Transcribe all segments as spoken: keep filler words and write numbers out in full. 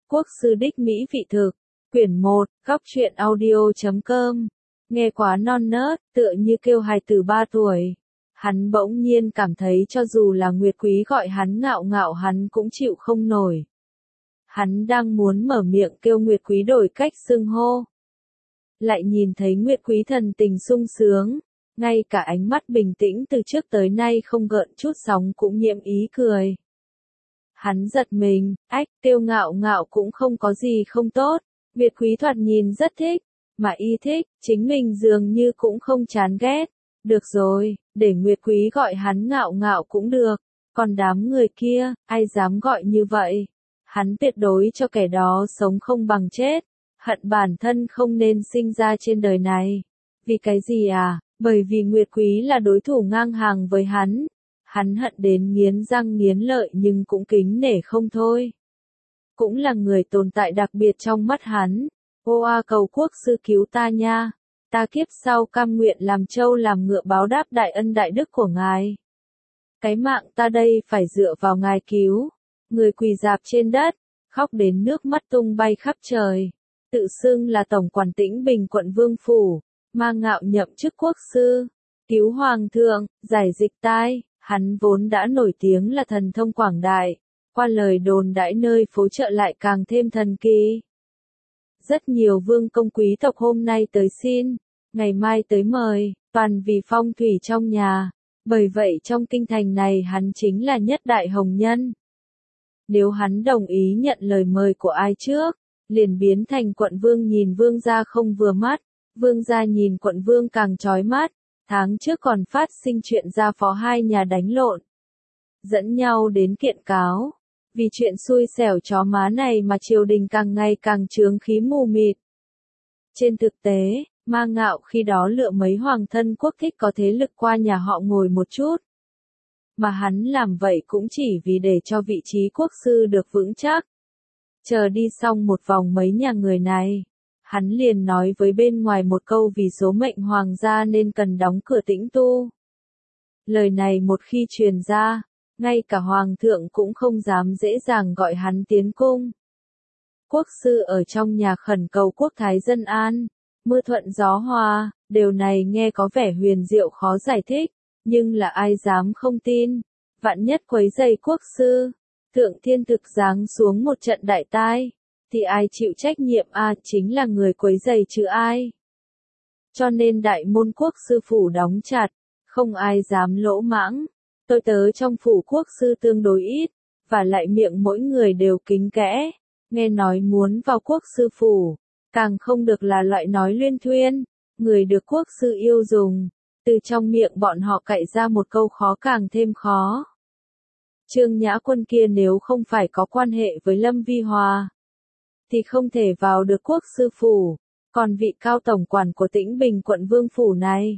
Quốc sư đích mỹ vị thực. Quyển một, góc truyện audio chấm com. Nghe quá non nớt, tựa như kêu hài tử ba tuổi. Hắn bỗng nhiên cảm thấy cho dù là Nguyệt Quý gọi hắn ngạo ngạo hắn cũng chịu không nổi. Hắn đang muốn mở miệng kêu Nguyệt Quý đổi cách xưng hô. Lại nhìn thấy Nguyệt Quý thần tình sung sướng, ngay cả ánh mắt bình tĩnh từ trước tới nay không gợn chút sóng cũng nhiễm ý cười. Hắn giật mình, ách, kêu ngạo ngạo cũng không có gì không tốt. Nguyệt Quý thoạt nhìn rất thích, mà y thích, chính mình dường như cũng không chán ghét. Được rồi, để Nguyệt Quý gọi hắn ngạo ngạo cũng được, còn đám người kia, ai dám gọi như vậy? Hắn tuyệt đối cho kẻ đó sống không bằng chết, hận bản thân không nên sinh ra trên đời này. Vì cái gì à? Bởi vì Nguyệt Quý là đối thủ ngang hàng với hắn. Hắn hận đến nghiến răng nghiến lợi nhưng cũng kính nể không thôi. Cũng là người tồn tại đặc biệt trong mắt hắn. Ô a cầu quốc sư cứu ta nha. Ta kiếp sau cam nguyện làm trâu làm ngựa báo đáp đại ân đại đức của ngài. Cái mạng ta đây phải dựa vào ngài cứu. Người quỳ dạp trên đất, khóc đến nước mắt tung bay khắp trời. Tự xưng là tổng quản Tĩnh Bình quận Vương Phủ, mang ngạo nhậm chức quốc sư, cứu hoàng thượng, giải dịch tai. Hắn vốn đã nổi tiếng là thần thông quảng đại, qua lời đồn đãi nơi phố chợ lại càng thêm thần kỳ. Rất nhiều vương công quý tộc hôm nay tới xin, ngày mai tới mời, toàn vì phong thủy trong nhà, bởi vậy trong kinh thành này hắn chính là nhất đại hồng nhân. Nếu hắn đồng ý nhận lời mời của ai trước, liền biến thành quận vương nhìn vương gia không vừa mắt, vương gia nhìn quận vương càng chói mắt. Tháng trước còn phát sinh chuyện gia phó hai nhà đánh lộn, dẫn nhau đến kiện cáo. Vì chuyện xui xẻo chó má này mà triều đình càng ngày càng chướng khí mù mịt. Trên thực tế, Ma Ngạo khi đó lựa mấy hoàng thân quốc thích có thế lực qua nhà họ ngồi một chút. Mà hắn làm vậy cũng chỉ vì để cho vị trí quốc sư được vững chắc. Chờ đi xong một vòng mấy nhà người này, hắn liền nói với bên ngoài một câu vì số mệnh hoàng gia nên cần đóng cửa tĩnh tu. Lời này một khi truyền ra, ngay cả hoàng thượng cũng không dám dễ dàng gọi hắn tiến cung. Quốc sư ở trong nhà khẩn cầu quốc thái dân an, mưa thuận gió hòa, điều này nghe có vẻ huyền diệu khó giải thích, nhưng là ai dám không tin, vạn nhất quấy rầy quốc sư, thượng thiên thực giáng xuống một trận đại tai. Thì ai chịu trách nhiệm a à, chính là người quấy rầy chứ ai. Cho nên đại môn quốc sư phủ đóng chặt, không ai dám lỗ mãng. Tôi tớ trong phủ quốc sư tương đối ít, và lại miệng mỗi người đều kín kẽ. Nghe nói muốn vào quốc sư phủ, càng không được là loại nói luyên thuyên. Người được quốc sư yêu dùng, từ trong miệng bọn họ cạy ra một câu khó càng thêm khó. Trương Nhã Quân kia nếu không phải có quan hệ với Lâm Vi Hòa, thì không thể vào được quốc sư phủ, còn vị cao tổng quản của Tĩnh Bình quận Vương Phủ này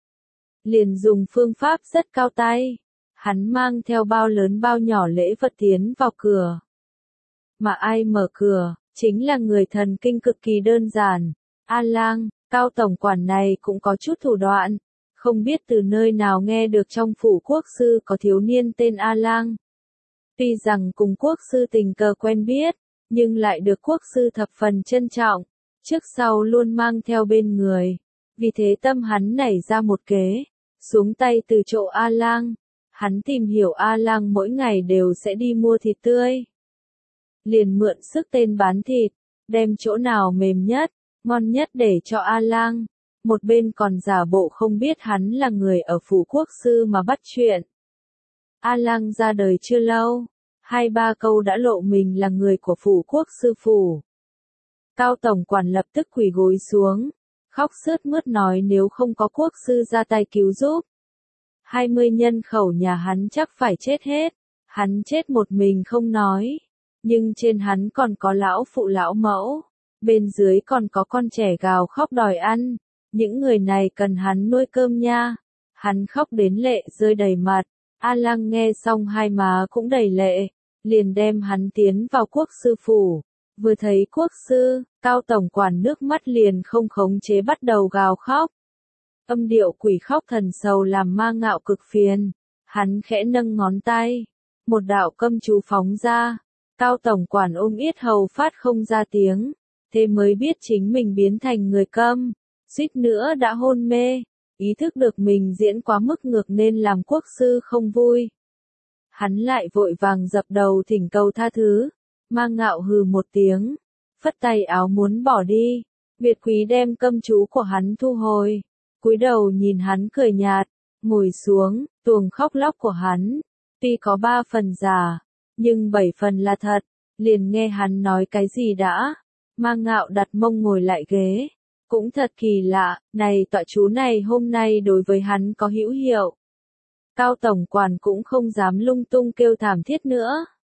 liền dùng phương pháp rất cao tay, hắn mang theo bao lớn bao nhỏ lễ vật tiến vào cửa. Mà ai mở cửa, chính là người thần kinh cực kỳ đơn giản, A Lang. Cao tổng quản này cũng có chút thủ đoạn, không biết từ nơi nào nghe được trong phủ quốc sư có thiếu niên tên A Lang. Tuy rằng cùng quốc sư tình cờ quen biết, nhưng lại được quốc sư thập phần trân trọng, trước sau luôn mang theo bên người. Vì thế tâm hắn nảy ra một kế, xuống tay từ chỗ A Lang. Hắn tìm hiểu A Lang mỗi ngày đều sẽ đi mua thịt tươi. Liền mượn sức tên bán thịt, đem chỗ nào mềm nhất, ngon nhất để cho A Lang. Một bên còn giả bộ không biết hắn là người ở phủ quốc sư mà bắt chuyện. A Lang ra đời chưa lâu, hai ba câu đã lộ mình là người của phủ quốc sư phủ. Cao tổng quản lập tức quỳ gối xuống, khóc sướt mướt nói nếu không có quốc sư ra tay cứu giúp, hai mươi nhân khẩu nhà hắn chắc phải chết hết. Hắn chết một mình không nói, nhưng trên hắn còn có lão phụ lão mẫu, bên dưới còn có con trẻ gào khóc đòi ăn, những người này cần hắn nuôi cơm nha. Hắn khóc đến lệ rơi đầy mặt, A Lang nghe xong hai má cũng đầy lệ, liền đem hắn tiến vào quốc sư phủ. Vừa thấy quốc sư, cao tổng quản nước mắt liền không khống chế bắt đầu gào khóc. Âm điệu quỷ khóc thần sầu làm Ma Ngạo cực phiền. Hắn khẽ nâng ngón tay, một đạo câm chú phóng ra, Cao tổng quản ôm yết hầu phát không ra tiếng, thế mới biết chính mình biến thành người câm, suýt nữa đã hôn mê, ý thức được mình diễn quá mức ngược nên làm quốc sư không vui. Hắn lại vội vàng dập đầu thỉnh cầu tha thứ, Mang Ngạo hừ một tiếng, phất tay áo muốn bỏ đi. Việt Quý đem câm chú của hắn thu hồi, cúi đầu nhìn hắn cười nhạt, ngồi xuống, tuồng khóc lóc của hắn, tuy có ba phần giả, nhưng bảy phần là thật, liền nghe hắn nói cái gì đã. Mang Ngạo đặt mông ngồi lại ghế, cũng thật kỳ lạ, này tọa chú này hôm nay đối với hắn có hữu hiệu. Cao tổng quản cũng không dám lung tung kêu thảm thiết nữa.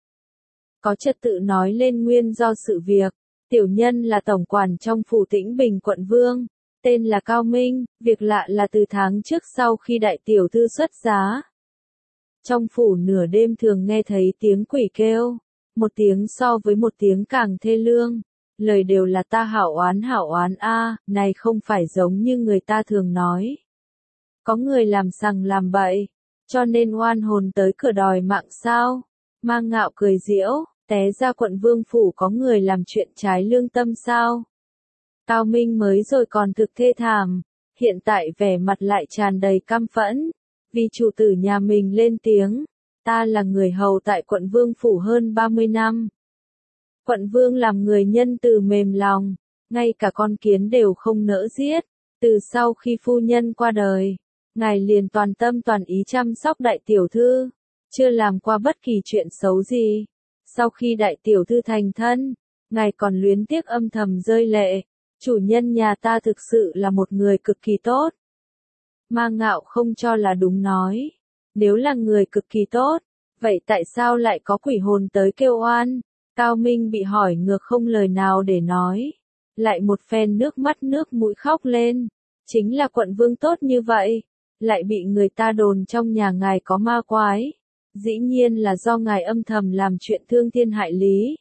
Có trật tự nói lên nguyên do sự việc. Tiểu nhân là tổng quản trong phủ Tĩnh Bình quận Vương, tên là Cao Minh, việc lạ là từ tháng trước sau khi đại tiểu thư xuất giá. Trong phủ nửa đêm thường nghe thấy tiếng quỷ kêu, một tiếng so với một tiếng càng thê lương, lời đều là ta hảo oán hảo oán a, này không phải giống như người ta thường nói. Có người làm sằng làm bậy, cho nên oan hồn tới cửa đòi mạng sao? Mang Ngạo cười giễu. Té ra quận Vương phủ có người làm chuyện trái lương tâm sao? Cao Minh mới rồi còn thực thê thảm, hiện tại vẻ mặt lại tràn đầy căm phẫn, vì chủ tử nhà mình lên tiếng, ta là người hầu tại quận Vương phủ hơn ba mươi năm. Quận Vương làm người nhân từ mềm lòng, ngay cả con kiến đều không nỡ giết, từ sau khi phu nhân qua đời, ngài liền toàn tâm toàn ý chăm sóc đại tiểu thư, chưa làm qua bất kỳ chuyện xấu gì. Sau khi đại tiểu thư thành thân, ngài còn luyến tiếc âm thầm rơi lệ, chủ nhân nhà ta thực sự là một người cực kỳ tốt. Mang Ngạo không cho là đúng nói, nếu là người cực kỳ tốt, vậy tại sao lại có quỷ hồn tới kêu oan? Cao Minh bị hỏi ngược không lời nào để nói, lại một phen nước mắt nước mũi khóc lên, chính là quận Vương tốt như vậy, lại bị người ta đồn trong nhà ngài có ma quái. Dĩ nhiên là do ngài âm thầm làm chuyện thương thiên hại lý.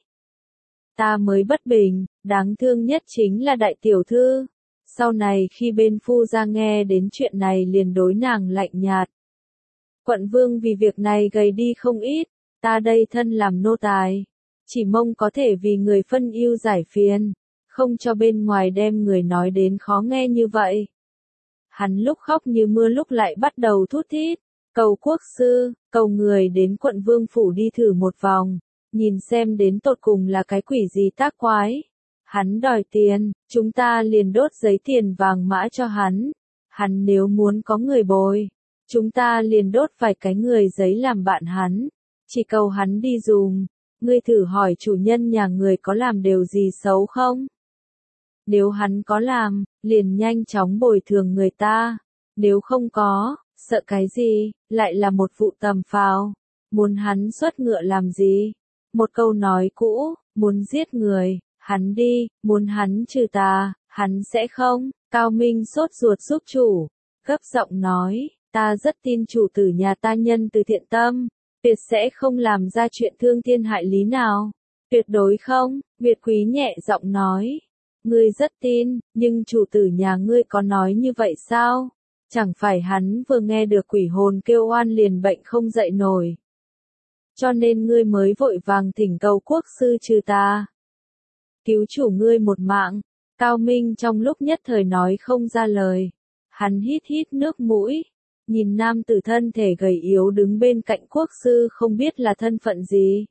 Ta mới bất bình, đáng thương nhất chính là đại tiểu thư. Sau này khi bên phu gia nghe đến chuyện này liền đối nàng lạnh nhạt. Quận Vương vì việc này gầy đi không ít, ta đây thân làm nô tài. Chỉ mong có thể vì người phân ưu giải phiền, không cho bên ngoài đem người nói đến khó nghe như vậy. Hắn lúc khóc như mưa lúc lại bắt đầu thút thít. Cầu quốc sư, cầu người đến quận Vương phủ đi thử một vòng, nhìn xem đến tột cùng là cái quỷ gì tác quái. Hắn đòi tiền, chúng ta liền đốt giấy tiền vàng mã cho hắn. Hắn nếu muốn có người bồi, chúng ta liền đốt vài cái người giấy làm bạn hắn. Chỉ cầu hắn đi dùm, ngươi thử hỏi chủ nhân nhà người có làm điều gì xấu không? Nếu hắn có làm, liền nhanh chóng bồi thường người ta. Nếu không có, sợ cái gì, lại là một vụ tầm phào. Muốn hắn xuất ngựa làm gì? Một câu nói cũ, muốn giết người, hắn đi, muốn hắn trừ tà, hắn sẽ không. Cao Minh sốt ruột giúp chủ, gấp giọng nói, ta rất tin chủ tử nhà ta nhân từ thiện tâm, tuyệt sẽ không làm ra chuyện thương thiên hại lý nào. Tuyệt đối không, Việt Quý nhẹ giọng nói. Ngươi rất tin, nhưng chủ tử nhà ngươi có nói như vậy sao? Chẳng phải hắn vừa nghe được quỷ hồn kêu oan liền bệnh không dậy nổi. Cho nên ngươi mới vội vàng thỉnh cầu quốc sư trừ tà. Cứu chủ ngươi một mạng. Cao Minh trong lúc nhất thời nói không ra lời. Hắn hít hít nước mũi. Nhìn nam tử thân thể gầy yếu đứng bên cạnh quốc sư không biết là thân phận gì.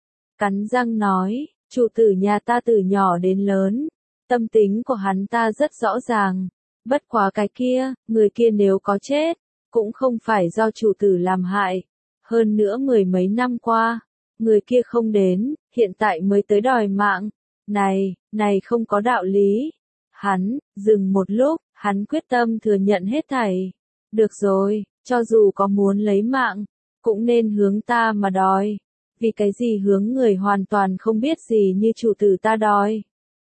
Cắn răng nói, chủ tử nhà ta từ nhỏ đến lớn. Tâm tính của hắn ta rất rõ ràng. Bất quá cái kia, người kia nếu có chết, cũng không phải do chủ tử làm hại. Hơn nữa mười mấy năm qua, người kia không đến, hiện tại mới tới đòi mạng. Này, này không có đạo lý. Hắn, dừng một lúc, hắn quyết tâm thừa nhận hết thảy. Được rồi, cho dù có muốn lấy mạng, cũng nên hướng ta mà đòi. Vì cái gì hướng người hoàn toàn không biết gì như chủ tử ta đòi.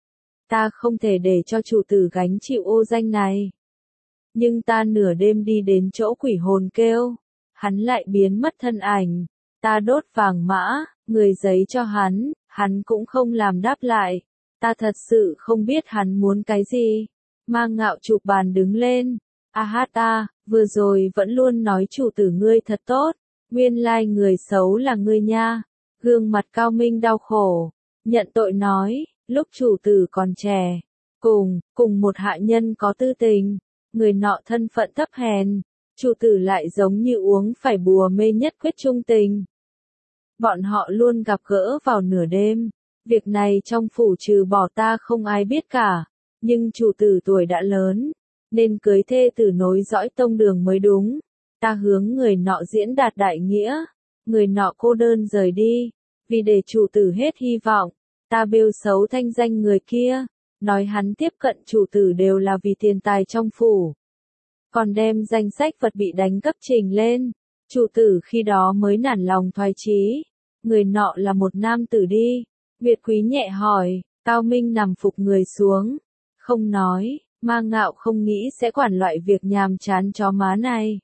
Ta không thể để cho chủ tử gánh chịu ô danh này. Nhưng ta nửa đêm đi đến chỗ quỷ hồn kêu, hắn lại biến mất thân ảnh. Ta đốt vàng mã, người giấy cho hắn, hắn cũng không làm đáp lại. Ta thật sự không biết hắn muốn cái gì. Mang Ngạo chụp bàn đứng lên. A hát ta, vừa rồi vẫn luôn nói chủ tử ngươi thật tốt. Nguyên lai người xấu là ngươi nha. Gương mặt Cao Minh đau khổ, nhận tội nói, lúc chủ tử còn trẻ, cùng, cùng một hạ nhân có tư tình, người nọ thân phận thấp hèn, chủ tử lại giống như uống phải bùa mê nhất quyết trung tình. Bọn họ luôn gặp gỡ vào nửa đêm, việc này trong phủ trừ bỏ ta không ai biết cả, nhưng chủ tử tuổi đã lớn, nên cưới thê tử nối dõi tông đường mới đúng. Ta hướng người nọ diễn đạt đại nghĩa, người nọ cô đơn rời đi, vì để chủ tử hết hy vọng, ta bêu xấu thanh danh người kia, nói hắn tiếp cận chủ tử đều là vì tiền tài trong phủ. Còn đem danh sách vật bị đánh cắp trình lên, chủ tử khi đó mới nản lòng thoái chí, người nọ là một nam tử đi. Nguyệt Quý nhẹ hỏi, Cao Minh nằm phục người xuống, không nói, Ma Ngạo không nghĩ sẽ quản loại việc nhàm chán chó má này.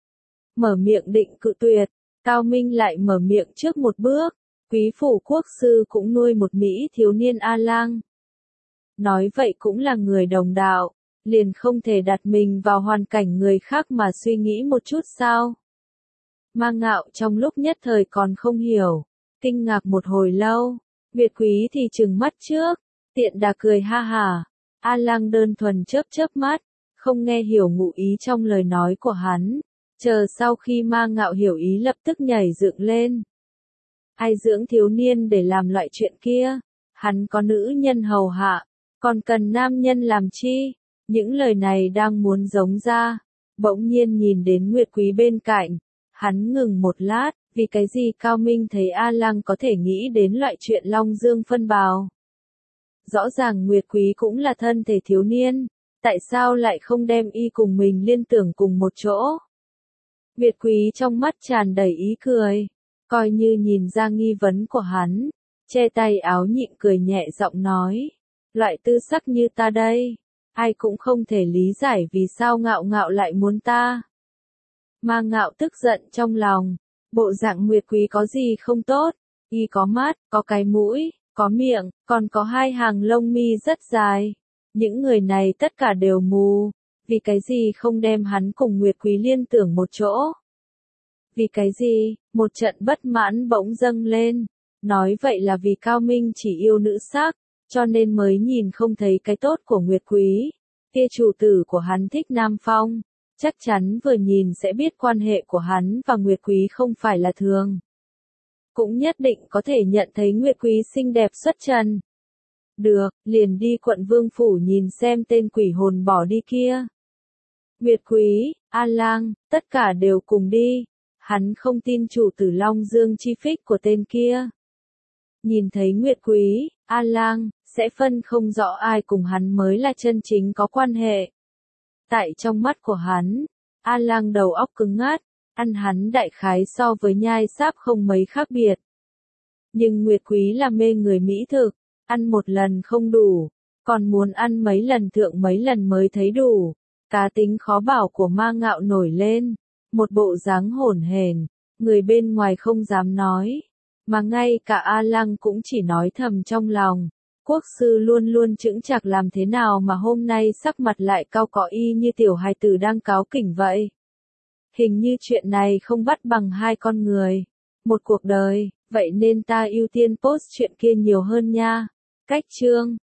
Mở miệng định cự tuyệt, Cao Minh lại mở miệng trước một bước, Quý phủ quốc sư cũng nuôi một Mỹ thiếu niên A Lang. Nói vậy cũng là người đồng đạo, liền không thể đặt mình vào hoàn cảnh người khác mà suy nghĩ một chút sao? Ma Ngạo trong lúc nhất thời còn không hiểu, kinh ngạc một hồi lâu, Nguyệt Quý thì trừng mắt trước, tiện đà cười ha hả, A Lang đơn thuần chớp chớp mắt, không nghe hiểu ngụ ý trong lời nói của hắn, chờ sau khi Ma Ngạo hiểu ý lập tức nhảy dựng lên. Ai dưỡng thiếu niên để làm loại chuyện kia, hắn có nữ nhân hầu hạ, còn cần nam nhân làm chi? Những lời này đang muốn giống ra, bỗng nhiên nhìn đến Nguyệt Quý bên cạnh, hắn ngừng một lát, vì cái gì Cao Minh thấy A Lang có thể nghĩ đến loại chuyện Long Dương phân bào. Rõ ràng Nguyệt Quý cũng là thân thể thiếu niên, tại sao lại không đem y cùng mình liên tưởng cùng một chỗ? Nguyệt Quý trong mắt tràn đầy ý cười, coi như nhìn ra nghi vấn của hắn, che tay áo nhịn cười nhẹ giọng nói, loại tư sắc như ta đây, ai cũng không thể lý giải vì sao Ngạo Ngạo lại muốn ta. Ma Ngạo tức giận trong lòng, bộ dạng Nguyệt Quý có gì không tốt, y có mắt, có cái mũi, có miệng, còn có hai hàng lông mi rất dài. Những người này tất cả đều mù, vì cái gì không đem hắn cùng Nguyệt Quý liên tưởng một chỗ? Vì cái gì? Một trận bất mãn bỗng dâng lên, nói vậy là vì Cao Minh chỉ yêu nữ sắc, cho nên mới nhìn không thấy cái tốt của Nguyệt Quý. Kia chủ tử của hắn thích Nam Phong, chắc chắn vừa nhìn sẽ biết quan hệ của hắn và Nguyệt Quý không phải là thường. Cũng nhất định có thể nhận thấy Nguyệt Quý xinh đẹp xuất trần. Được, liền đi quận Vương phủ nhìn xem tên quỷ hồn bỏ đi kia. Nguyệt Quý, A Lang, tất cả đều cùng đi. Hắn không tin chủ tử Long Dương chi phích của tên kia. Nhìn thấy Nguyệt Quý, A Lang, sẽ phân không rõ ai cùng hắn mới là chân chính có quan hệ. Tại trong mắt của hắn, A Lang đầu óc cứng ngắt, ăn hắn đại khái so với nhai sáp không mấy khác biệt. Nhưng Nguyệt Quý là mê người mỹ thực, ăn một lần không đủ, còn muốn ăn mấy lần thượng mấy lần mới thấy đủ. Cá tính khó bảo của Ma Ngạo nổi lên, một bộ dáng hổn hển, người bên ngoài không dám nói, mà ngay cả A Lang cũng chỉ nói thầm trong lòng. Quốc sư luôn luôn chững chạc làm thế nào mà hôm nay sắc mặt lại cao cọ y như tiểu hài tử đang cáo kỉnh vậy. Hình như chuyện này không bắt bằng hai con người, một cuộc đời, vậy nên ta ưu tiên post chuyện kia nhiều hơn nha. Cách chương